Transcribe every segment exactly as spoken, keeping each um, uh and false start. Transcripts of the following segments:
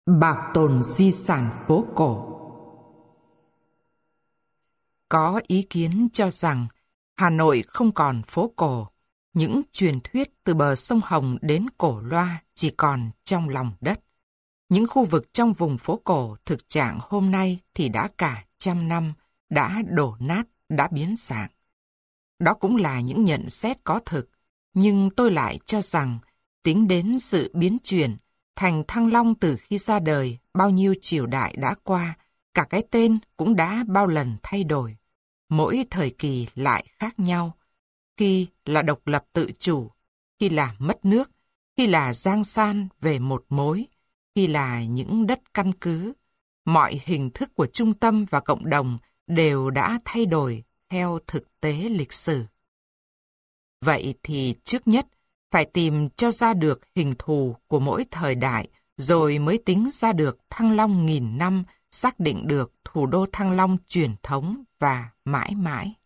Bảo tồn di sản phố cổ. Có ý kiến cho rằng Hà Nội không còn phố cổ. Những truyền thuyết từ bờ sông Hồng đến Cổ Loa chỉ còn trong lòng đất. Những khu vực trong vùng phố cổ thực trạng hôm nay thì đã cả trăm năm, đã đổ nát, đã biến dạng. Đó cũng là những nhận xét có thực, nhưng tôi lại cho rằng tính đến sự biến chuyển, thành Thăng Long từ khi ra đời, bao nhiêu triều đại đã qua, cả cái tên cũng đã bao lần thay đổi. Mỗi thời kỳ lại khác nhau, khi là độc lập tự chủ, khi là mất nước, khi là giang san về một mối, khi là những đất căn cứ. Mọi hình thức của trung tâm và cộng đồng đều đã thay đổi theo thực tế lịch sử. Vậy thì trước nhất, phải tìm cho ra được hình thù của mỗi thời đại, rồi mới tính ra được Thăng Long nghìn năm, xác định được thủ đô Thăng Long truyền thống và mãi mãi.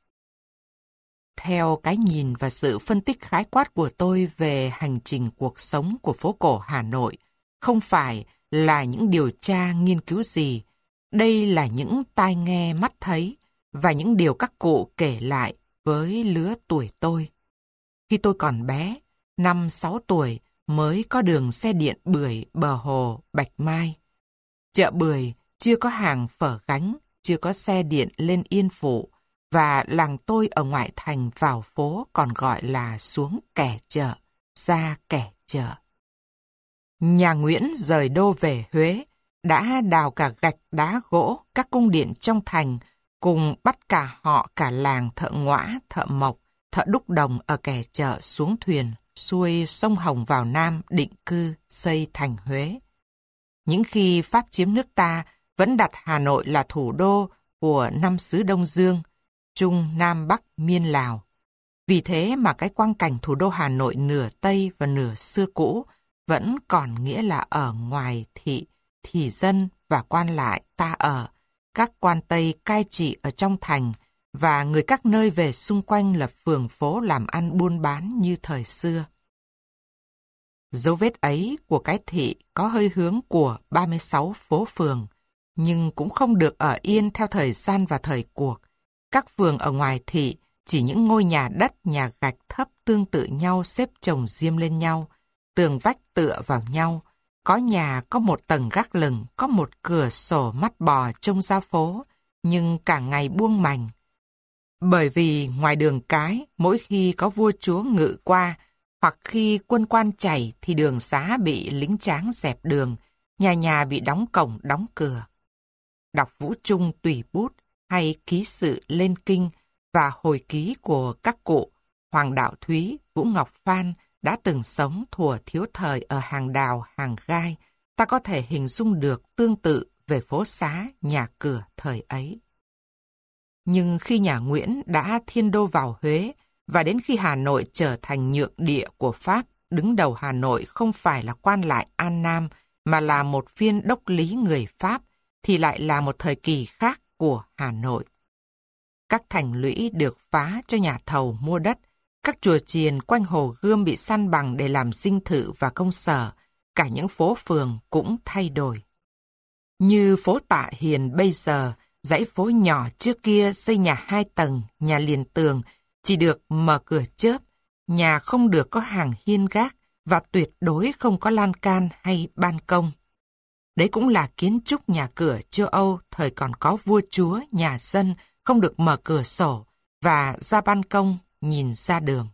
Theo cái nhìn và sự phân tích khái quát của tôi về hành trình cuộc sống của phố cổ Hà Nội, không phải là những điều tra nghiên cứu gì, đây là những tai nghe mắt thấy và những điều các cụ kể lại với lứa tuổi tôi. Khi tôi còn bé, năm sáu tuổi mới có đường xe điện Bưởi bờ hồ Bạch Mai. Chợ Bưởi chưa có hàng phở gánh, chưa có xe điện lên Yên Phụ, và làng tôi ở ngoại thành vào phố còn gọi là xuống kẻ chợ, ra kẻ chợ. Nhà Nguyễn rời đô về Huế, đã đào cả gạch đá gỗ các cung điện trong thành, cùng bắt cả họ cả làng thợ ngõa, thợ mộc, thợ đúc đồng ở kẻ chợ xuống thuyền, xuôi sông Hồng vào Nam định cư xây thành Huế. Những khi Pháp chiếm nước ta, vẫn đặt Hà Nội là thủ đô của năm xứ Đông Dương, Trung, Nam, Bắc, Miên, Lào. Vì thế mà cái quang cảnh thủ đô Hà Nội nửa Tây và nửa xưa cũ vẫn còn nghĩa là ở ngoài thị, thì dân và quan lại ta ở, các quan Tây cai trị ở trong thành, và người các nơi về xung quanh lập phường phố làm ăn buôn bán như thời xưa. Dấu vết ấy của cái thị có hơi hướng của ba mươi sáu phố phường, nhưng cũng không được ở yên theo thời gian và thời cuộc. Các phường ở ngoài thị chỉ những ngôi nhà đất, nhà gạch thấp tương tự nhau xếp chồng diêm lên nhau, tường vách tựa vào nhau. Có nhà có một tầng gác lửng, có một cửa sổ mắt bò trông ra phố, nhưng cả ngày buông mành. Bởi vì ngoài đường cái, mỗi khi có vua chúa ngự qua, hoặc khi quân quan chảy thì đường xá bị lính tráng dẹp đường, nhà nhà bị đóng cổng đóng cửa. Đọc Vũ Trung tùy bút hay ký sự lên kinh và hồi ký của các cụ Hoàng Đạo Thúy, Vũ Ngọc Phan đã từng sống thuở thiếu thời ở hàng đào, hàng gai, ta có thể hình dung được tương tự về phố xá, nhà cửa thời ấy. Nhưng khi nhà Nguyễn đã thiên đô vào Huế, và đến khi Hà Nội trở thành nhượng địa của Pháp, đứng đầu Hà Nội không phải là quan lại An Nam, mà là một viên đốc lý người Pháp, thì lại là một thời kỳ khác của Hà Nội. Các thành lũy được phá cho nhà thầu mua đất, các chùa chiền quanh Hồ Gươm bị san bằng để làm dinh thự và công sở, cả những phố phường cũng thay đổi. Như phố Tạ Hiền bây giờ, dãy phố nhỏ trước kia xây nhà hai tầng, nhà liền tường, chỉ được mở cửa chớp, nhà không được có hàng hiên gác và tuyệt đối không có lan can hay ban công. Đấy cũng là kiến trúc nhà cửa châu Âu thời còn có vua chúa, nhà dân không được mở cửa sổ và ra ban công nhìn ra đường.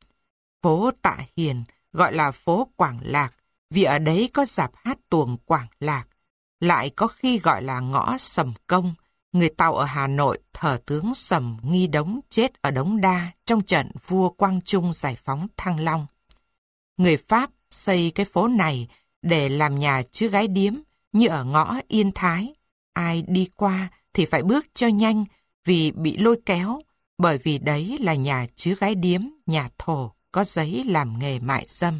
Phố Tạ Hiền gọi là phố Quảng Lạc vì ở đấy có rạp hát tuồng Quảng Lạc, lại có khi gọi là ngõ Sầm Công. Người Tàu ở Hà Nội thờ tướng Sầm Nghi Đống chết ở Đống Đa trong trận vua Quang Trung giải phóng Thăng Long. Người Pháp xây cái phố này để làm nhà chứa gái điếm như ở ngõ Yên Thái. Ai đi qua thì phải bước cho nhanh vì bị lôi kéo, bởi vì đấy là nhà chứa gái điếm, nhà thổ, có giấy làm nghề mại dâm.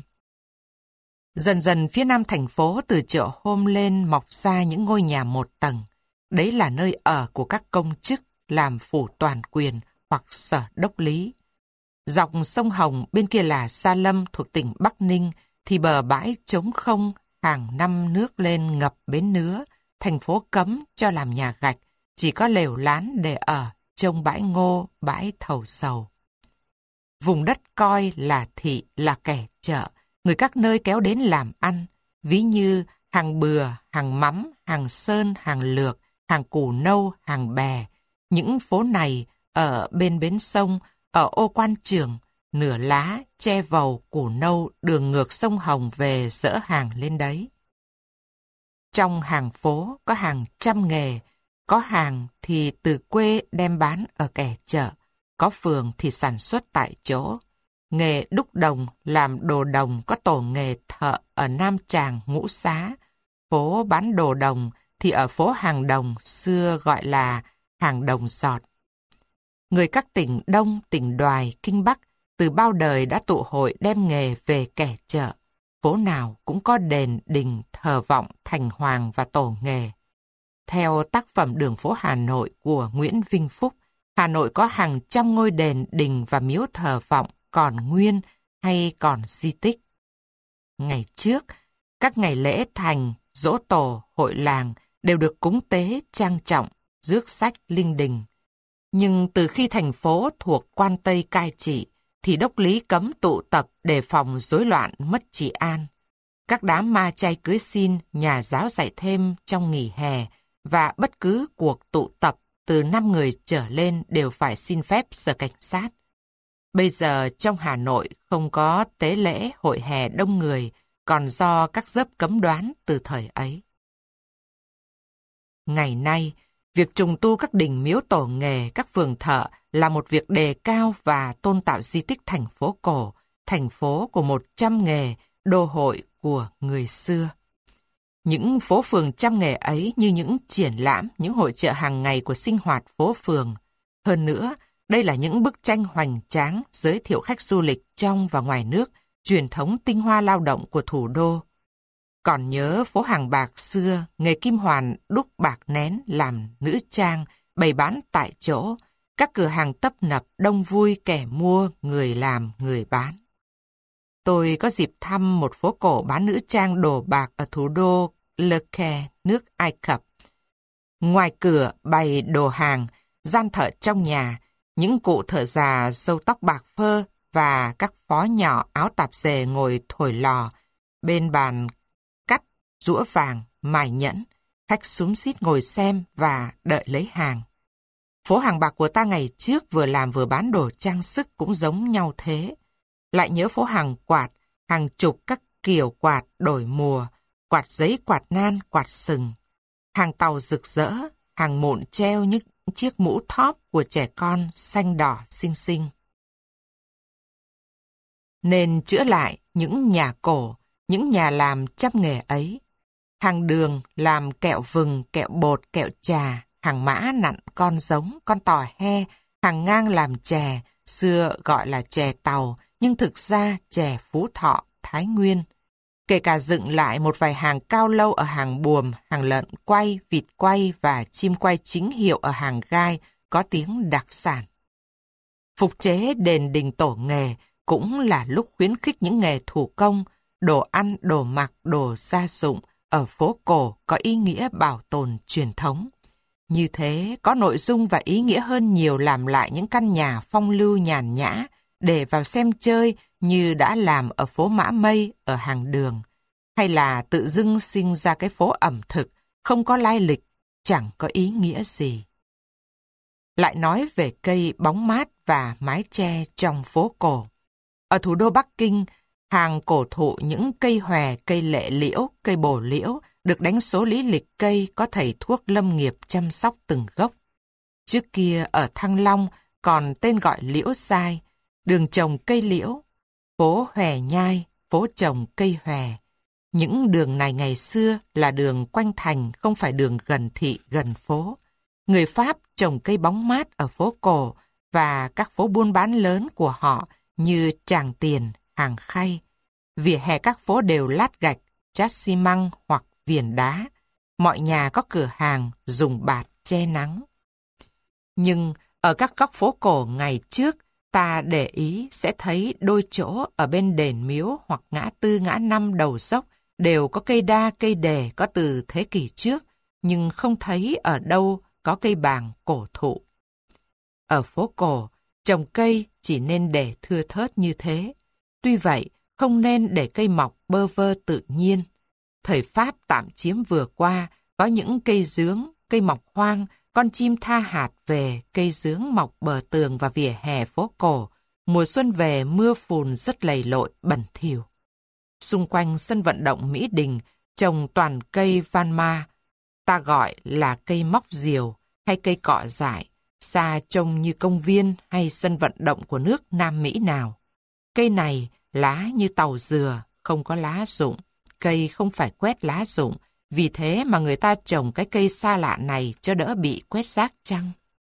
Dần dần phía nam thành phố từ chợ Hôm lên mọc ra những ngôi nhà một tầng. Đấy là nơi ở của các công chức làm phủ toàn quyền hoặc sở đốc lý. Dọc sông Hồng bên kia là Sa Lâm thuộc tỉnh Bắc Ninh thì bờ bãi trống không hàng năm nước lên ngập bến nứa, thành phố cấm cho làm nhà gạch, chỉ có lều lán để ở, trông bãi ngô, bãi thầu sầu. Vùng đất coi là thị, là kẻ chợ, người các nơi kéo đến làm ăn, ví như hàng bừa, hàng mắm, hàng sơn, hàng lược, hàng củ nâu, hàng bè. Những phố này ở bên bến sông, ở ô Quan Trường, nửa lá, che vầu, củ nâu, đường ngược sông Hồng về dỡ hàng lên đấy. Trong hàng phố có hàng trăm nghề, có hàng thì từ quê đem bán ở kẻ chợ, có phường thì sản xuất tại chỗ. Nghề đúc đồng, làm đồ đồng có tổ nghề thợ ở Nam Tràng, Ngũ Xá. Phố bán đồ đồng thì ở phố Hàng Đồng, xưa gọi là Hàng Đồng Giọt. Người các tỉnh Đông, tỉnh Đoài, Kinh Bắc từ bao đời đã tụ hội đem nghề về kẻ chợ. Phố nào cũng có đền, đình, thờ vọng, thành hoàng và tổ nghề. Theo tác phẩm Đường phố Hà Nội của Nguyễn Vinh Phúc, Hà Nội có hàng trăm ngôi đền, đình và miếu thờ vọng còn nguyên hay còn di tích. Ngày trước, các ngày lễ thành, giỗ tổ, hội làng đều được cúng tế trang trọng, rước sách linh đình. Nhưng từ khi thành phố thuộc quan Tây cai trị, thì đốc lý cấm tụ tập đề phòng rối loạn mất trị an. Các đám ma chay cưới xin, nhà giáo dạy thêm trong nghỉ hè và bất cứ cuộc tụ tập từ năm người trở lên đều phải xin phép sở cảnh sát. Bây giờ trong Hà Nội không có tế lễ hội hè đông người, còn do các giớp cấm đoán từ thời ấy. Ngày nay, việc trùng tu các đình miếu tổ nghề, các phường thợ là một việc đề cao và tôn tạo di tích thành phố cổ, thành phố của một trăm nghề, đô hội của người xưa. Những phố phường trăm nghề ấy như những triển lãm, những hội chợ hàng ngày của sinh hoạt phố phường. Hơn nữa, đây là những bức tranh hoành tráng giới thiệu khách du lịch trong và ngoài nước, truyền thống tinh hoa lao động của thủ đô. Còn nhớ phố Hàng Bạc xưa, nghề kim hoàn đúc bạc nén làm nữ trang, bày bán tại chỗ, các cửa hàng tấp nập đông vui, kẻ mua, người làm, người bán. Tôi có dịp thăm một phố cổ bán nữ trang đồ bạc ở thủ đô Le Caire, nước Ai Cập. Ngoài cửa bày đồ hàng, gian thợ trong nhà, những cụ thợ già râu tóc bạc phơ và các phó nhỏ áo tạp dề ngồi thổi lò, bên bàn cắt, giũa vàng, mài nhẫn, khách xúm xít ngồi xem và đợi lấy hàng. Phố Hàng Bạc của ta ngày trước vừa làm vừa bán đồ trang sức cũng giống nhau thế. Lại nhớ phố Hàng Quạt, hàng chục các kiểu quạt đổi mùa, quạt giấy, quạt nan, quạt sừng. Hàng tàu rực rỡ, hàng mụn treo những chiếc mũ thóp của trẻ con xanh đỏ xinh xinh. Nên chữa lại những nhà cổ, những nhà làm trăm nghề ấy. Hàng đường làm kẹo vừng, kẹo bột, kẹo trà, hàng mã nặn con giống, con tò he, hàng ngang làm chè, xưa gọi là chè tàu, nhưng thực ra chè Phú Thọ, Thái Nguyên. Kể cả dựng lại một vài hàng cao lâu ở hàng buồm, hàng lợn quay, vịt quay và chim quay chính hiệu ở hàng gai có tiếng đặc sản. Phục chế đền đình tổ nghề cũng là lúc khuyến khích những nghề thủ công, đồ ăn, đồ mặc, đồ gia dụng ở phố cổ có ý nghĩa bảo tồn truyền thống. Như thế có nội dung và ý nghĩa hơn nhiều làm lại những căn nhà phong lưu nhàn nhã để vào xem chơi như đã làm ở phố Mã Mây ở hàng đường, hay là tự dưng sinh ra cái phố ẩm thực không có lai lịch, chẳng có ý nghĩa gì. Lại nói về cây bóng mát và mái che trong phố cổ. Ở thủ đô Bắc Kinh, hàng cổ thụ những cây hòe, cây lệ liễu, cây bồ liễu được đánh số lý lịch cây có thầy thuốc lâm nghiệp chăm sóc từng gốc. Trước kia ở Thăng Long còn tên gọi liễu sai, đường trồng cây liễu, phố hòe nhai, phố trồng cây hòe. Những đường này ngày xưa là đường quanh thành, không phải đường gần thị, gần phố. Người Pháp trồng cây bóng mát ở phố cổ và các phố buôn bán lớn của họ như Tràng Tiền, Hàng Khay. Vỉa hè các phố đều lát gạch, chát xi măng hoặc viền đá. Mọi nhà có cửa hàng dùng bạt che nắng. Nhưng ở các góc phố cổ ngày trước, ta để ý sẽ thấy đôi chỗ ở bên đền miếu hoặc ngã tư ngã năm đầu dốc đều có cây đa, cây đề có từ thế kỷ trước, nhưng không thấy ở đâu có cây bàng cổ thụ. Ở phố cổ, trồng cây chỉ nên để thưa thớt như thế. Tuy vậy, không nên để cây mọc bơ vơ tự nhiên. Thời Pháp tạm chiếm vừa qua, có những cây dướng, cây mọc hoang, con chim tha hạt về, cây dướng mọc bờ tường và vỉa hè phố cổ. Mùa xuân về, mưa phùn rất lầy lội, bẩn thỉu. Xung quanh sân vận động Mỹ Đình, trồng toàn cây van ma, ta gọi là cây móc diều hay cây cọ dại, xa trông như công viên hay sân vận động của nước Nam Mỹ nào. Cây này lá như tàu dừa, không có lá rụng. Cây không phải quét lá rụng, vì thế mà người ta trồng cái cây xa lạ này cho đỡ bị quét rác chăng?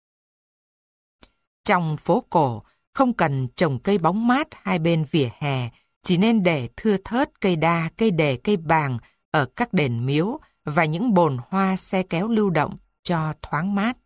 Trong phố cổ, không cần trồng cây bóng mát hai bên vỉa hè, chỉ nên để thưa thớt cây đa, cây đề, cây bàng ở các đền miếu và những bồn hoa xe kéo lưu động cho thoáng mát.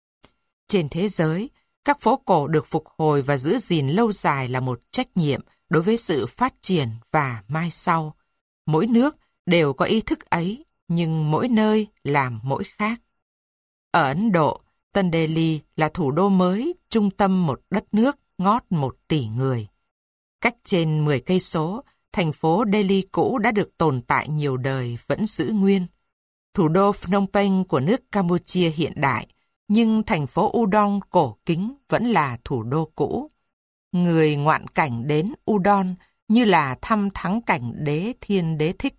Trên thế giới, các phố cổ được phục hồi và giữ gìn lâu dài là một trách nhiệm đối với sự phát triển và mai sau. Mỗi nước đều có ý thức ấy, nhưng mỗi nơi làm mỗi khác. Ở Ấn Độ, Tân Delhi là thủ đô mới, trung tâm một đất nước ngót một tỷ người. Cách trên mười cây số, thành phố Delhi cũ đã được tồn tại nhiều đời vẫn giữ nguyên. Thủ đô Phnom Penh của nước Campuchia hiện đại, nhưng thành phố Udon cổ kính vẫn là thủ đô cũ. Người ngoạn cảnh đến Udon như là thăm thắng cảnh đế thiên đế thích.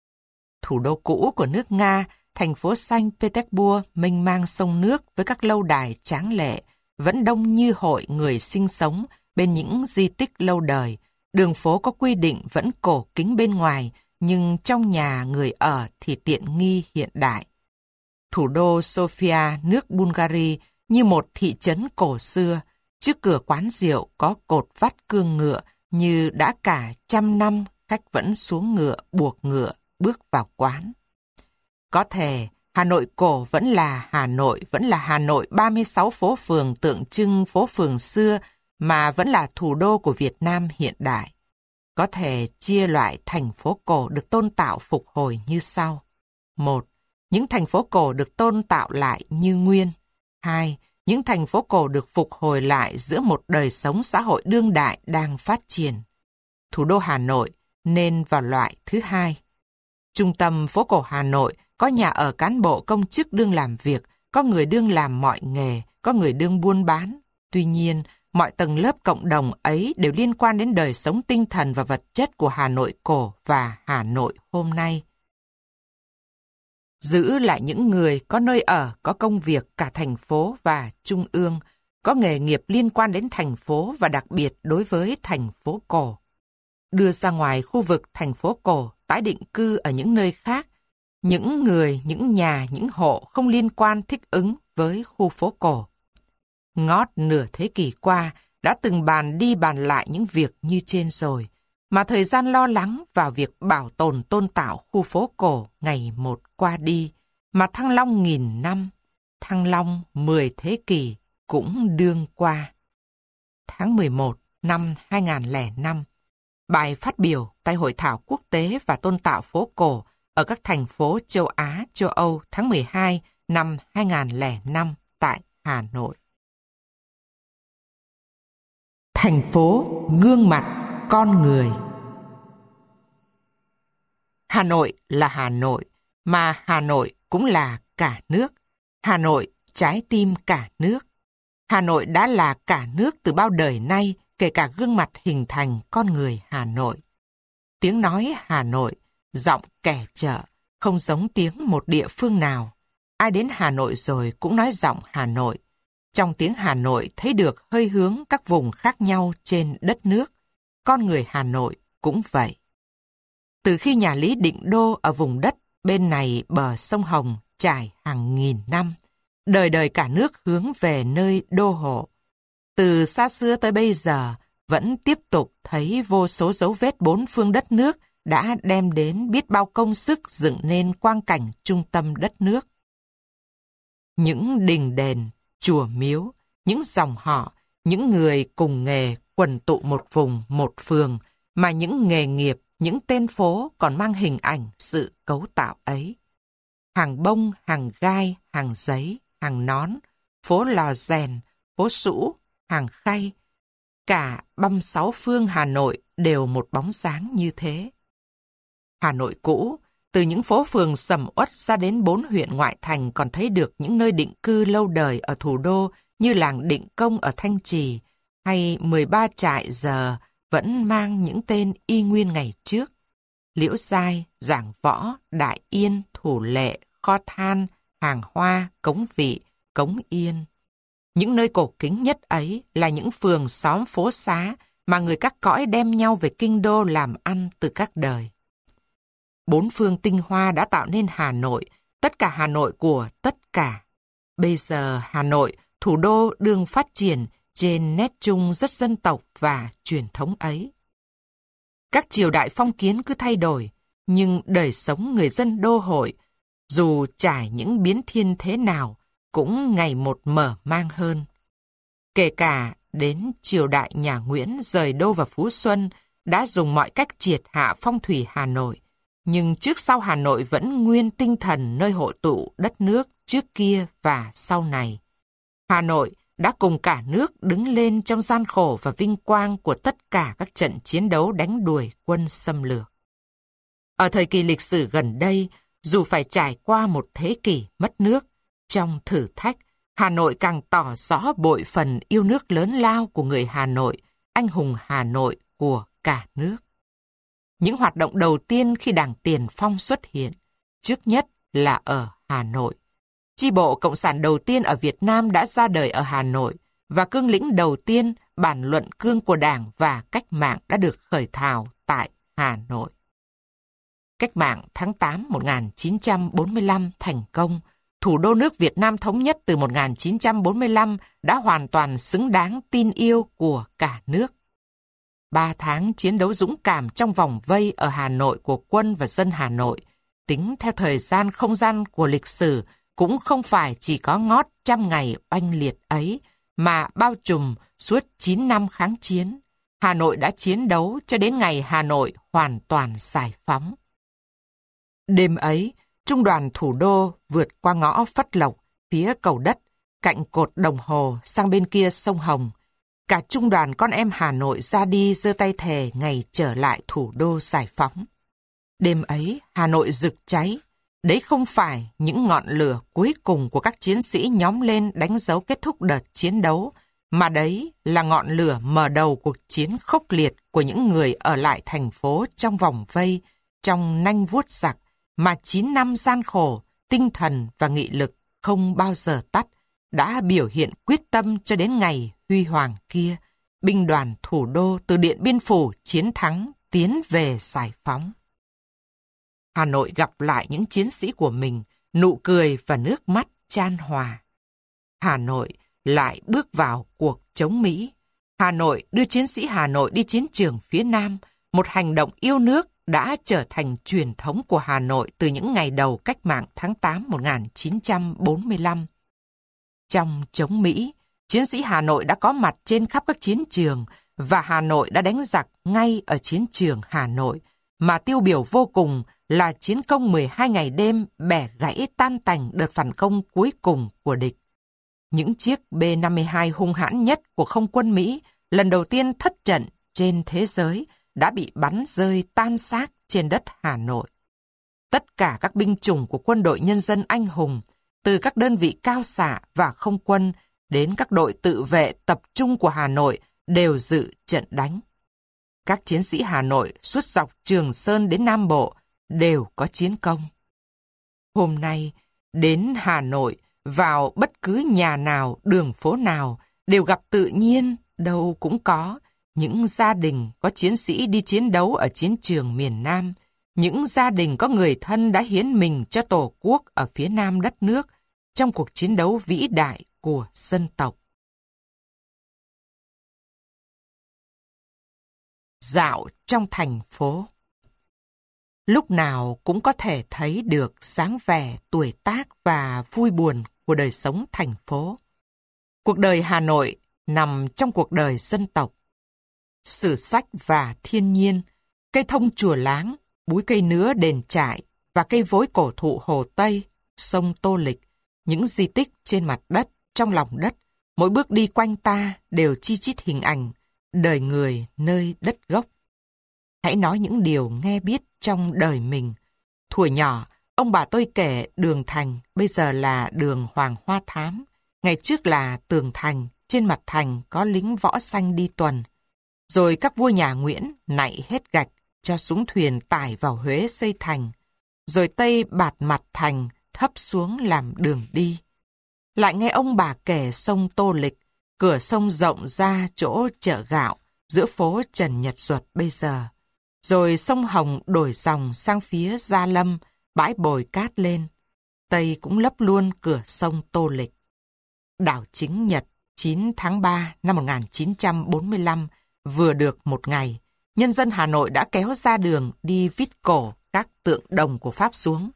Thủ đô cũ của nước Nga, thành phố Saint Petersburg mênh mang sông nước với các lâu đài tráng lệ, vẫn đông như hội người sinh sống bên những di tích lâu đời. Đường phố có quy định vẫn cổ kính bên ngoài, nhưng trong nhà người ở thì tiện nghi hiện đại. Thủ đô Sofia, nước Bulgaria, như một thị trấn cổ xưa. Trước cửa quán rượu có cột vắt cương ngựa, như đã cả trăm năm khách vẫn xuống ngựa, buộc ngựa, bước vào quán. Có thể Hà Nội cổ vẫn là Hà Nội, vẫn là Hà Nội ba mươi sáu phố phường tượng trưng phố phường xưa mà vẫn là thủ đô của Việt Nam hiện đại. Có thể chia loại thành phố cổ được tôn tạo phục hồi như sau. Một, những thành phố cổ được tôn tạo lại như nguyên. Hai, những thành phố cổ được phục hồi lại giữa một đời sống xã hội đương đại đang phát triển. Thủ đô Hà Nội nên vào loại thứ hai. Trung tâm phố cổ Hà Nội có nhà ở cán bộ công chức đương làm việc, có người đương làm mọi nghề, có người đương buôn bán. Tuy nhiên, mọi tầng lớp cộng đồng ấy đều liên quan đến đời sống tinh thần và vật chất của Hà Nội cổ và Hà Nội hôm nay. Giữ lại những người có nơi ở, có công việc cả thành phố và trung ương, có nghề nghiệp liên quan đến thành phố và đặc biệt đối với thành phố cổ. Đưa ra ngoài khu vực thành phố cổ, tái định cư ở những nơi khác, những người, những nhà, những hộ không liên quan thích ứng với khu phố cổ. Ngót nửa thế kỷ qua đã từng bàn đi bàn lại những việc như trên rồi, mà thời gian lo lắng vào việc bảo tồn tôn tạo khu phố cổ ngày một qua đi, mà Thăng Long nghìn năm, Thăng Long mười thế kỷ cũng đương qua. Tháng mười một năm hai nghìn không trăm lẻ năm, bài phát biểu tại Hội thảo quốc tế và tôn tạo phố cổ ở các thành phố châu Á, châu Âu tháng mười hai năm hai nghìn không trăm lẻ năm tại Hà Nội. Thành phố gương mặt con người. Hà Nội là Hà Nội, mà Hà Nội cũng là cả nước. Hà Nội trái tim cả nước. Hà Nội đã là cả nước từ bao đời nay, kể cả gương mặt hình thành con người Hà Nội. Tiếng nói Hà Nội, giọng kẻ chợ, không giống tiếng một địa phương nào. Ai đến Hà Nội rồi cũng nói giọng Hà Nội. Trong tiếng Hà Nội thấy được hơi hướng các vùng khác nhau trên đất nước. Con người Hà Nội cũng vậy. Từ khi nhà Lý định đô ở vùng đất bên này bờ sông Hồng trải hàng nghìn năm, đời đời cả nước hướng về nơi đô hộ. Từ xa xưa tới bây giờ, vẫn tiếp tục thấy vô số dấu vết bốn phương đất nước đã đem đến biết bao công sức dựng nên quang cảnh trung tâm đất nước. Những đình đền, chùa miếu, những dòng họ, những người cùng nghề quần tụ một vùng, một phường, mà những nghề nghiệp, những tên phố còn mang hình ảnh sự cấu tạo ấy. Hàng bông, hàng gai, hàng giấy, hàng nón, phố lò rèn, phố sũ, hàng khay. Cả băm sáu phương Hà Nội đều một bóng dáng như thế. Hà Nội cũ, từ những phố phường sầm uất ra đến bốn huyện ngoại thành còn thấy được những nơi định cư lâu đời ở thủ đô như làng Định Công ở Thanh Trì hay mười ba trại giờ vẫn mang những tên y nguyên ngày trước. Liễu Giai, Giảng Võ, Đại Yên, Thủ Lệ, Kho Than, Hàng Hoa, Cống Vị, Cống Yên. Những nơi cổ kính nhất ấy là những phường xóm phố xá mà người các cõi đem nhau về kinh đô làm ăn từ các đời. Bốn phương tinh hoa đã tạo nên Hà Nội, tất cả Hà Nội của tất cả. Bây giờ Hà Nội, thủ đô đương phát triển trên nét chung rất dân tộc và truyền thống ấy. Các triều đại phong kiến cứ thay đổi, nhưng đời sống người dân đô hội, dù trải những biến thiên thế nào, cũng ngày một mở mang hơn. Kể cả đến triều đại nhà Nguyễn rời đô vào Phú Xuân đã dùng mọi cách triệt hạ phong thủy Hà Nội, nhưng trước sau Hà Nội vẫn nguyên tinh thần nơi hội tụ đất nước trước kia và sau này. Hà Nội đã cùng cả nước đứng lên trong gian khổ và vinh quang của tất cả các trận chiến đấu đánh đuổi quân xâm lược. Ở thời kỳ lịch sử gần đây, dù phải trải qua một thế kỷ mất nước, trong thử thách, Hà Nội càng tỏ rõ bội phần yêu nước lớn lao của người Hà Nội, anh hùng Hà Nội của cả nước. Những hoạt động đầu tiên khi Đảng Tiền Phong xuất hiện, trước nhất là ở Hà Nội. Chi bộ Cộng sản đầu tiên ở Việt Nam đã ra đời ở Hà Nội, và cương lĩnh đầu tiên, bản luận cương của Đảng và cách mạng đã được khởi thảo tại Hà Nội. Cách mạng tháng tám một nghìn chín trăm bốn mươi lăm thành công, thủ đô nước Việt Nam thống nhất từ một nghìn chín trăm bốn mươi lăm đã hoàn toàn xứng đáng tin yêu của cả nước. Ba tháng chiến đấu dũng cảm trong vòng vây ở Hà Nội của quân và dân Hà Nội, tính theo thời gian không gian của lịch sử, cũng không phải chỉ có ngót trăm ngày oanh liệt ấy, mà bao trùm suốt chín năm kháng chiến. Hà Nội đã chiến đấu cho đến ngày Hà Nội hoàn toàn giải phóng. Đêm ấy, trung đoàn thủ đô vượt qua ngõ Phất Lộc, phía cầu đất, cạnh cột đồng hồ sang bên kia sông Hồng. Cả trung đoàn con em Hà Nội ra đi giơ tay thề ngày trở lại thủ đô giải phóng. Đêm ấy, Hà Nội rực cháy. Đấy không phải những ngọn lửa cuối cùng của các chiến sĩ nhóm lên đánh dấu kết thúc đợt chiến đấu, mà đấy là ngọn lửa mở đầu cuộc chiến khốc liệt của những người ở lại thành phố trong vòng vây, trong nanh vuốt giặc, mà chín năm gian khổ, tinh thần và nghị lực không bao giờ tắt, đã biểu hiện quyết tâm cho đến ngày huy hoàng kia, binh đoàn thủ đô từ Điện Biên Phủ chiến thắng tiến về giải phóng. Hà Nội gặp lại những chiến sĩ của mình, nụ cười và nước mắt chan hòa. Hà Nội lại bước vào cuộc chống Mỹ. Hà Nội đưa chiến sĩ Hà Nội đi chiến trường phía Nam, một hành động yêu nước đã trở thành truyền thống của Hà Nội từ những ngày đầu cách mạng tháng tám một nghìn chín trăm bốn mươi lăm. Trong chống Mỹ, chiến sĩ Hà Nội đã có mặt trên khắp các chiến trường, và Hà Nội đã đánh giặc ngay ở chiến trường Hà Nội, mà tiêu biểu vô cùng là chiến công mười hai ngày đêm bẻ gãy tan tành đợt phản công cuối cùng của địch. Những chiếc B năm mươi hai hung hãn nhất của không quân Mỹ lần đầu tiên thất trận trên thế giới đã bị bắn rơi tan xác trên đất Hà Nội. Tất cả các binh chủng của quân đội nhân dân anh hùng, từ các đơn vị cao xạ và không quân đến các đội tự vệ tập trung của Hà Nội đều dự trận đánh. Các chiến sĩ Hà Nội suốt dọc Trường Sơn đến Nam Bộ đều có chiến công. Hôm nay, đến Hà Nội, vào bất cứ nhà nào, đường phố nào, đều gặp tự nhiên, đâu cũng có những gia đình có chiến sĩ đi chiến đấu ở chiến trường miền Nam, những gia đình có người thân đã hiến mình cho Tổ quốc ở phía Nam đất nước trong cuộc chiến đấu vĩ đại của dân tộc. Dạo trong thành phố. Lúc nào cũng có thể thấy được sáng vẻ, tuổi tác và vui buồn của đời sống thành phố. Cuộc đời Hà Nội nằm trong cuộc đời dân tộc. Sử sách và thiên nhiên, cây thông Chùa Láng, búi cây nứa Đền Trại và cây vối cổ thụ Hồ Tây, sông Tô Lịch, những di tích trên mặt đất, trong lòng đất, mỗi bước đi quanh ta đều chi chít hình ảnh đời người nơi đất gốc. Hãy nói những điều nghe biết trong đời mình. Thuở nhỏ, ông bà tôi kể đường thành bây giờ là đường Hoàng Hoa Thám. Ngày trước là tường thành, trên mặt thành có lính võ xanh đi tuần. Rồi các vua nhà Nguyễn nạy hết gạch cho xuống thuyền tải vào Huế xây thành. Rồi Tây bạt mặt thành thấp xuống làm đường đi. Lại nghe ông bà kể sông Tô Lịch, cửa sông rộng ra chỗ chợ gạo, giữa phố Trần Nhật Duật bây giờ. Rồi sông Hồng đổi dòng sang phía Gia Lâm, bãi bồi cát lên. Tây cũng lấp luôn cửa sông Tô Lịch. Đảo chính Nhật chín tháng ba năm một nghìn chín trăm bốn mươi lăm vừa được một ngày, nhân dân Hà Nội đã kéo ra đường đi vít cổ các tượng đồng của Pháp xuống.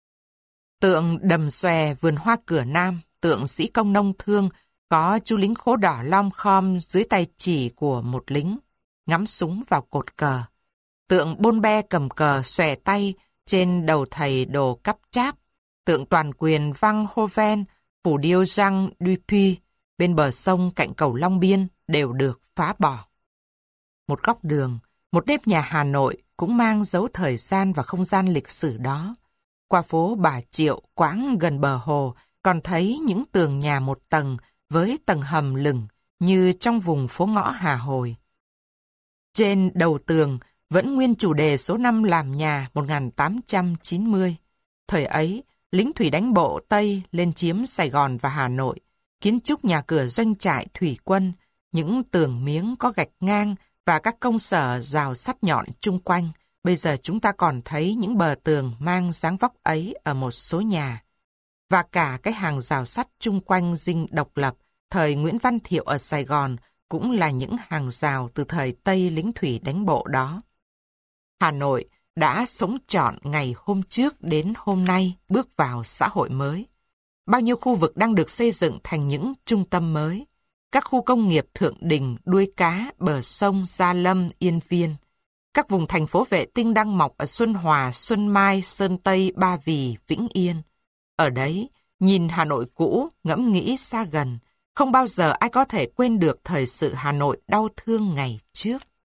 Tượng Đầm Xòe vườn hoa Cửa Nam, tượng Sĩ Công Nông Thương có chú lính khố đỏ lom khom dưới tay chỉ của một lính, ngắm súng vào cột cờ. Tượng Bôn Be cầm cờ xòe tay trên đầu thầy Đồ Cắp Cháp, tượng Toàn Quyền Văn Hô Ven, phủ điêu Jean Dupuy bên bờ sông cạnh cầu Long Biên đều được phá bỏ. Một góc đường, một nếp nhà Hà Nội cũng mang dấu thời gian và không gian lịch sử đó. Qua phố Bà Triệu, quãng gần bờ hồ, còn thấy những tường nhà một tầng với tầng hầm lửng như trong vùng phố ngõ Hà Hồi. Trên đầu tường vẫn nguyên chủ đề số năm làm nhà một nghìn tám trăm chín mươi. Thời ấy, lính thủy đánh bộ Tây lên chiếm Sài Gòn và Hà Nội, kiến trúc nhà cửa doanh trại thủy quân, những tường miếng có gạch ngang và các công sở rào sắt nhọn chung quanh. Bây giờ chúng ta còn thấy những bờ tường mang dáng vóc ấy ở một số nhà. Và cả cái hàng rào sắt chung quanh dinh độc lập thời Nguyễn Văn Thiệu ở Sài Gòn cũng là những hàng rào từ thời Tây lính thủy đánh bộ đó. Hà Nội đã sống trọn ngày hôm trước đến hôm nay bước vào xã hội mới. Bao nhiêu khu vực đang được xây dựng thành những trung tâm mới. Các khu công nghiệp Thượng Đình, Đuôi Cá, bờ sông, Gia Lâm, Yên Viên. Các vùng thành phố vệ tinh đang mọc ở Xuân Hòa, Xuân Mai, Sơn Tây, Ba Vì, Vĩnh Yên. Ở đấy, nhìn Hà Nội cũ, ngẫm nghĩ xa gần, không bao giờ ai có thể quên được thời sự Hà Nội đau thương ngày trước.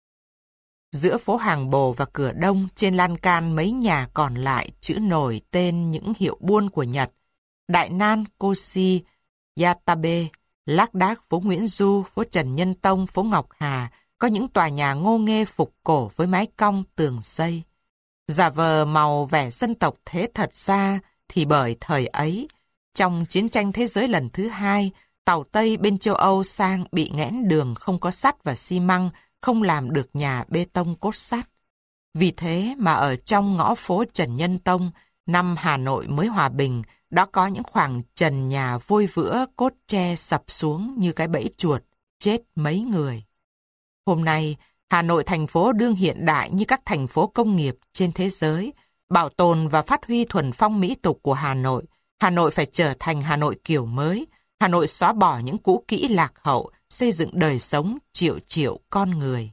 Giữa phố Hàng Bồ và Cửa Đông, trên lan can mấy nhà còn lại chữ nổi tên những hiệu buôn của Nhật. Đại Nan, Koshi, Yatabe, lác đác phố Nguyễn Du, phố Trần Nhân Tông, phố Ngọc Hà, có những tòa nhà ngô nghê phục cổ với mái cong tường xây. Giả vờ màu vẻ dân tộc thế thật ra thì bởi thời ấy, trong chiến tranh thế giới lần thứ hai, tàu Tây bên châu Âu sang bị nghẽn đường không có sắt và xi măng, không làm được nhà bê tông cốt sắt. Vì thế mà ở trong ngõ phố Trần Nhân Tông, năm Hà Nội mới hòa bình, đã có những khoảng trần nhà vôi vữa cốt tre sập xuống như cái bẫy chuột, chết mấy người. Hôm nay, Hà Nội thành phố đương hiện đại như các thành phố công nghiệp trên thế giới, bảo tồn và phát huy thuần phong mỹ tục của Hà Nội. Hà Nội phải trở thành Hà Nội kiểu mới. Hà Nội xóa bỏ những cũ kỹ lạc hậu, xây dựng đời sống triệu triệu con người.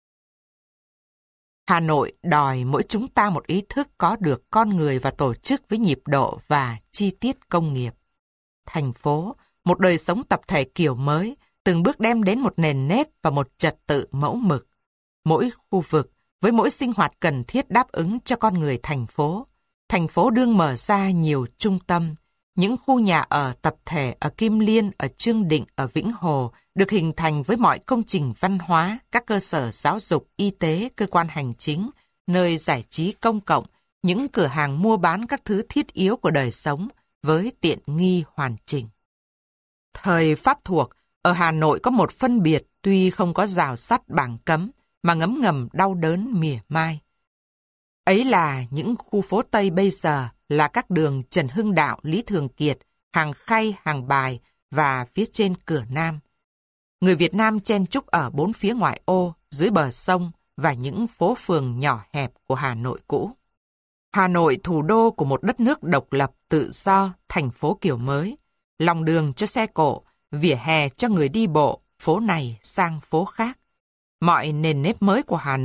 Hà Nội đòi mỗi chúng ta một ý thức có được con người và tổ chức với nhịp độ và chi tiết công nghiệp. Thành phố, một đời sống tập thể kiểu mới, từng bước đem đến một nền nếp và một trật tự mẫu mực. Mỗi khu vực, với mỗi sinh hoạt cần thiết đáp ứng cho con người thành phố. Thành phố đương mở ra nhiều trung tâm. Những khu nhà ở tập thể ở Kim Liên, ở Trương Định, ở Vĩnh Hồ được hình thành với mọi công trình văn hóa, các cơ sở giáo dục, y tế, cơ quan hành chính, nơi giải trí công cộng, những cửa hàng mua bán các thứ thiết yếu của đời sống với tiện nghi hoàn chỉnh. Thời Pháp thuộc, ở Hà Nội có một phân biệt tuy không có rào sắt bảng cấm mà ngấm ngầm đau đớn mỉa mai. Ấy là những khu phố Tây bây giờ là các đường Trần Hưng Đạo, Lý Thường Kiệt, Hàng Khay, Hàng Bài và phía trên Cửa Nam. Người Việt Nam chen chúc ở bốn phía ngoại ô, dưới bờ sông và những phố phường nhỏ hẹp của Hà Nội cũ. Hà Nội thủ đô của một đất nước độc lập, tự do, thành phố kiểu mới. Lòng đường cho xe cộ, vỉa hè cho người đi bộ, phố này sang phố khác. Mọi nền nếp mới của Hà Nội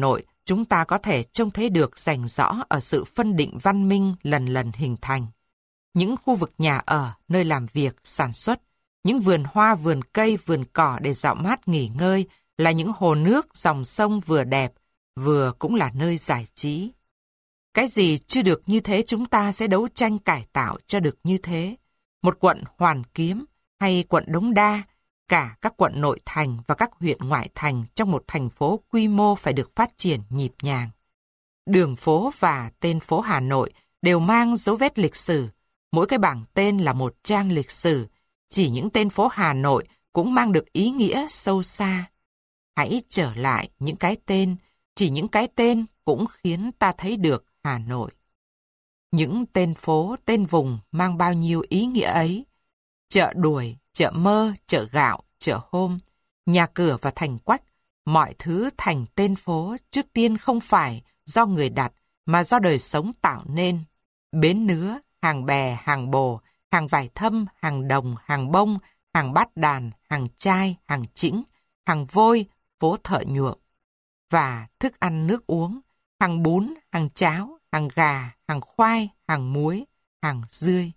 chúng ta có thể trông thấy được rành rõ ở sự phân định văn minh lần lần hình thành. Những khu vực nhà ở, nơi làm việc, sản xuất, những vườn hoa, vườn cây, vườn cỏ để dạo mát nghỉ ngơi là những hồ nước, dòng sông vừa đẹp, vừa cũng là nơi giải trí. Cái gì chưa được như thế chúng ta sẽ đấu tranh cải tạo cho được như thế. Một quận Hoàn Kiếm hay quận Đống Đa, cả các quận nội thành và các huyện ngoại thành trong một thành phố quy mô phải được phát triển nhịp nhàng. Đường phố và tên phố Hà Nội đều mang dấu vết lịch sử. Mỗi cái bảng tên là một trang lịch sử. Chỉ những tên phố Hà Nội cũng mang được ý nghĩa sâu xa. Hãy trở lại những cái tên, chỉ những cái tên cũng khiến ta thấy được Hà Nội. Những tên phố, tên vùng mang bao nhiêu ý nghĩa ấy. Chợ Đuổi, chợ Mơ, chợ Gạo, chợ Hôm, nhà cửa và thành quách, mọi thứ thành tên phố trước tiên không phải do người đặt mà do đời sống tạo nên. Bến Nứa, hàng bè, hàng bồ, hàng vải thâm, hàng đồng, hàng bông, hàng bát đàn, hàng chai, hàng chĩnh, hàng vôi, phố thợ nhuộm. Và thức ăn nước uống, hàng bún, hàng cháo, hàng gà, hàng khoai, hàng muối, hàng dươi.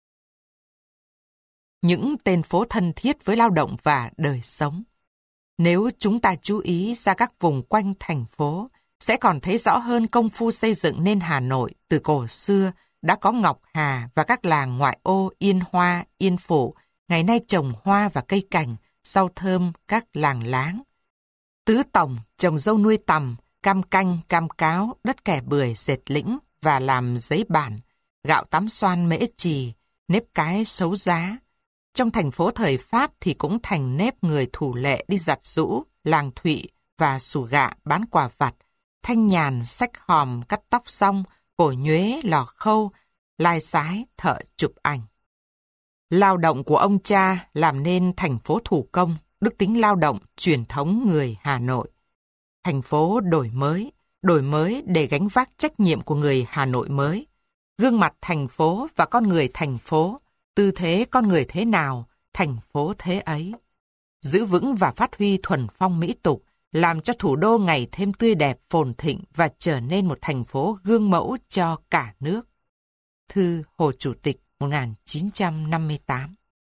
Những tên phố thân thiết với lao động và đời sống. Nếu chúng ta chú ý ra các vùng quanh thành phố, sẽ còn thấy rõ hơn công phu xây dựng nên Hà Nội từ cổ xưa đã có Ngọc Hà và các làng ngoại ô Yên Hoa, Yên Phụ, ngày nay trồng hoa và cây cảnh, rau thơm các làng láng. Tứ Tổng trồng dâu nuôi tằm, cam canh, cam cáo, đất kẻ bưởi, dệt lĩnh và làm giấy bản, gạo tắm xoan mễ trì, nếp cái xấu giá. Trong thành phố thời Pháp thì cũng thành nếp người thủ lệ đi giặt giũ, làng Thụy và Sù Gạ bán quà vặt, Thanh Nhàn xách hòm cắt tóc xong, Cổ Nhuế lò khâu, Lai Sái thợ chụp ảnh. Lao động của ông cha làm nên thành phố thủ công, đức tính lao động truyền thống người Hà Nội. Thành phố đổi mới, đổi mới để gánh vác trách nhiệm của người Hà Nội mới. Gương mặt thành phố và con người thành phố, tư thế con người thế nào, thành phố thế ấy. Giữ vững và phát huy thuần phong mỹ tục, làm cho thủ đô ngày thêm tươi đẹp, phồn thịnh và trở nên một thành phố gương mẫu cho cả nước. Thư Hồ Chủ tịch một nghìn chín trăm năm mươi tám.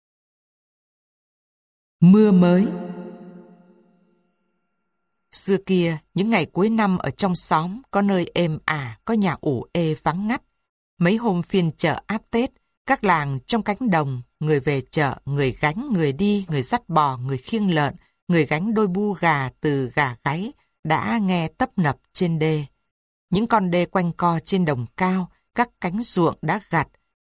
Mưa mới. Xưa kia, những ngày cuối năm ở trong xóm, có nơi êm ả, có nhà ủ ê vắng ngắt. Mấy hôm phiên chợ áp Tết, các làng trong cánh đồng, người về chợ, người gánh, người đi, người dắt bò, người khiêng lợn, người gánh đôi bu gà từ gà gáy, đã nghe tấp nập trên đê. Những con đê quanh co trên đồng cao, các cánh ruộng đã gặt.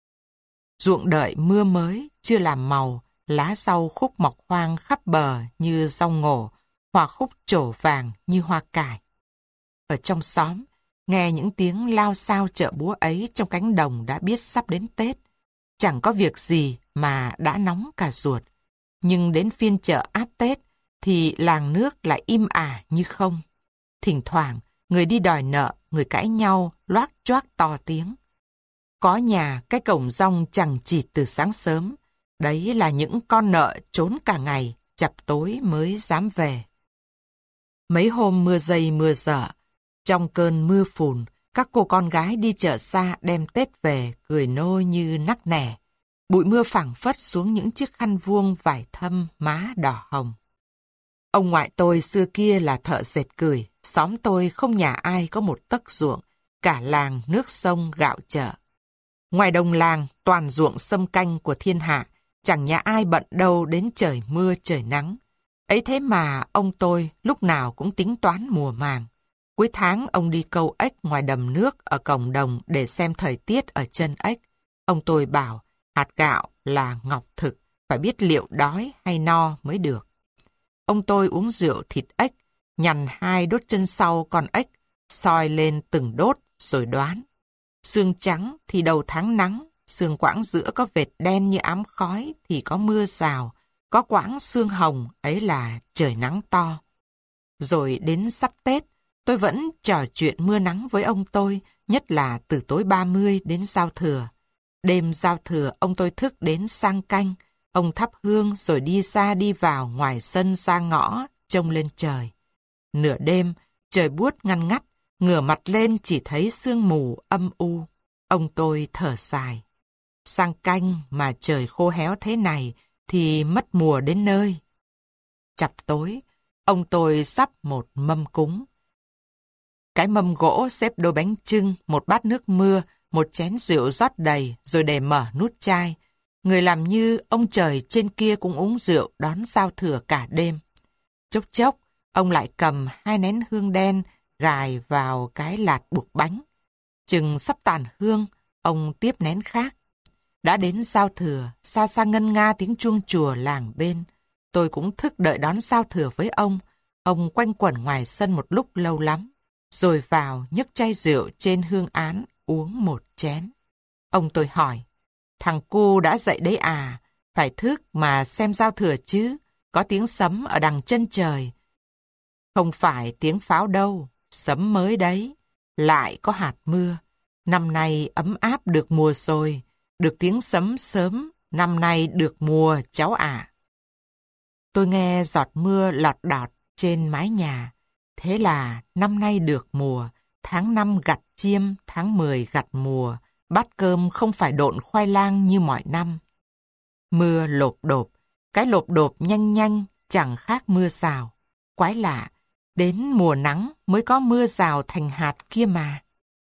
Ruộng đợi mưa mới, chưa làm màu, lá rau khúc mọc hoang khắp bờ như rau ngổ, hoa khúc trổ vàng như hoa cải. Ở trong xóm, nghe những tiếng lao xao chợ búa ấy trong cánh đồng đã biết sắp đến Tết. Chẳng có việc gì mà đã nóng cả ruột. Nhưng đến phiên chợ áp Tết thì làng nước lại im ả như không. Thỉnh thoảng, người đi đòi nợ, người cãi nhau, loác choác to tiếng. Có nhà cái cổng rong chằng chịt từ sáng sớm. Đấy là những con nợ trốn cả ngày, chập tối mới dám về. Mấy hôm mưa dày mưa dở, trong cơn mưa phùn, các cô con gái đi chợ xa đem Tết về cười nôi như nắc nẻ. Bụi mưa phảng phất xuống những chiếc khăn vuông vải thâm má đỏ hồng. Ông ngoại tôi xưa kia là thợ dệt cửi, xóm tôi không nhà ai có một tấc ruộng, cả làng nước sông gạo chợ. Ngoài đồng làng toàn ruộng sâm canh của thiên hạ, chẳng nhà ai bận đâu đến trời mưa trời nắng. Ấy thế mà ông tôi lúc nào cũng tính toán mùa màng. Cuối tháng ông đi câu ếch ngoài đầm nước ở cổng đồng để xem thời tiết ở chân ếch. Ông tôi bảo hạt gạo là ngọc thực, phải biết liệu đói hay no mới được. Ông tôi uống rượu thịt ếch, nhằn hai đốt chân sau con ếch, soi lên từng đốt rồi đoán. Xương trắng thì đầu tháng nắng, xương quãng giữa có vệt đen như ám khói thì có mưa rào, có quãng xương hồng ấy là trời nắng to. Rồi đến sắp Tết, tôi vẫn trò chuyện mưa nắng với ông tôi, nhất là từ tối ba mươi đến giao thừa. Đêm giao thừa ông tôi thức đến sang canh, ông thắp hương rồi đi ra đi vào ngoài sân ra ngõ, trông lên trời. Nửa đêm, trời buốt ngăn ngắt, ngửa mặt lên chỉ thấy sương mù âm u. Ông tôi thở dài. Sang canh mà trời khô héo thế này thì mất mùa đến nơi. Chập tối, ông tôi sắp một mâm cúng. Cái mâm gỗ xếp đôi bánh chưng, một bát nước mưa, một chén rượu rót đầy rồi để mở nút chai. Người làm như ông trời trên kia cũng uống rượu đón giao thừa cả đêm. Chốc chốc, ông lại cầm hai nén hương đen gài vào cái lạt buộc bánh. Chừng sắp tàn hương, ông tiếp nén khác. Đã đến giao thừa, xa xa ngân nga tiếng chuông chùa làng bên. Tôi cũng thức đợi đón giao thừa với ông. Ông quanh quẩn ngoài sân một lúc lâu lắm, rồi vào nhấc chai rượu trên hương án uống một chén. Ông tôi hỏi, thằng cu đã dậy đấy à? Phải thức mà xem giao thừa chứ, có tiếng sấm ở đằng chân trời. Không phải tiếng pháo đâu, sấm mới đấy, lại có hạt mưa. Năm nay ấm áp được mùa rồi, được tiếng sấm sớm, năm nay được mùa cháu ạ. Tôi nghe giọt mưa lọt đọt trên mái nhà. Thế là năm nay được mùa, tháng năm gặt chiêm, tháng mười gặt mùa, bát cơm không phải độn khoai lang như mọi năm. Mưa lộp độp, cái lộp độp nhanh nhanh, chẳng khác mưa rào. Quái lạ, đến mùa nắng mới có mưa rào thành hạt kia mà.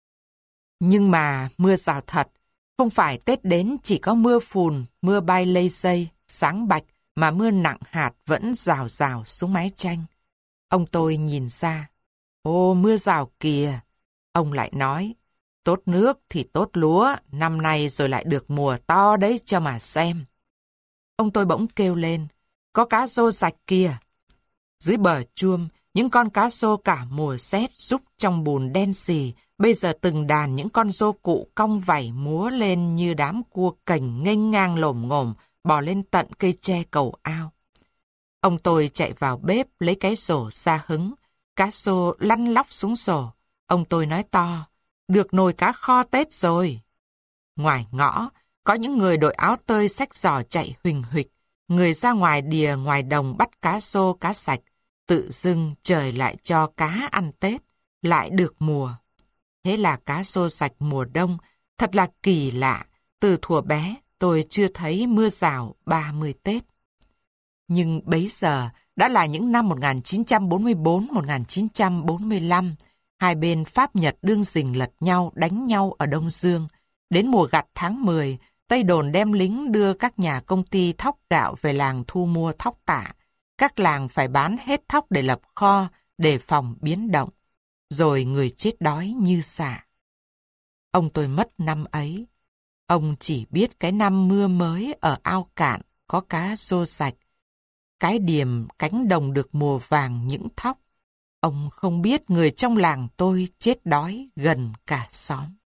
Nhưng mà mưa rào thật, không phải Tết đến chỉ có mưa phùn, mưa bay lây xây, sáng bạch, mà mưa nặng hạt vẫn rào rào xuống mái tranh. Ông tôi nhìn ra, ô mưa rào kìa. Ông lại nói, tốt nước thì tốt lúa, năm nay rồi lại được mùa to đấy cho mà xem. Ông tôi bỗng kêu lên, có cá rô sạch kìa. Dưới bờ chuông, những con cá rô cả mùa rét rúc trong bùn đen xì, bây giờ từng đàn những con rô cụ cong vảy múa lên như đám cua cành nghênh ngang lồm ngồm, bò lên tận cây tre cầu ao. Ông tôi chạy vào bếp lấy cái rổ ra hứng, cá rô lăn lóc xuống rổ. Ông tôi nói to, được nồi cá kho Tết rồi. Ngoài ngõ, có những người đội áo tơi xách giỏ chạy huỳnh huỵch, người ra ngoài đìa ngoài đồng bắt cá rô cá sạch. Tự dưng trời lại cho cá ăn Tết, lại được mùa. Thế là cá rô sạch mùa đông, thật là kỳ lạ. Từ thuở bé, tôi chưa thấy mưa rào ba mươi Tết. Nhưng bấy giờ đã là những năm một nghìn chín trăm bốn mươi bốn một nghìn chín trăm bốn mươi lăm. Hai bên Pháp Nhật đương rình lật nhau, đánh nhau ở Đông Dương. Đến mùa gặt tháng mười, Tây Đồn đem lính đưa các nhà công ty thóc gạo về làng thu mua thóc tả. Các làng phải bán hết thóc để lập kho, để phòng biến động. Rồi người chết đói như xả. Ông tôi mất năm ấy. Ông chỉ biết cái năm mưa mới ở ao cạn có cá rô sạch. Cái điềm cánh đồng được mùa vàng những thóc. Ông không biết người trong làng tôi chết đói gần cả xóm.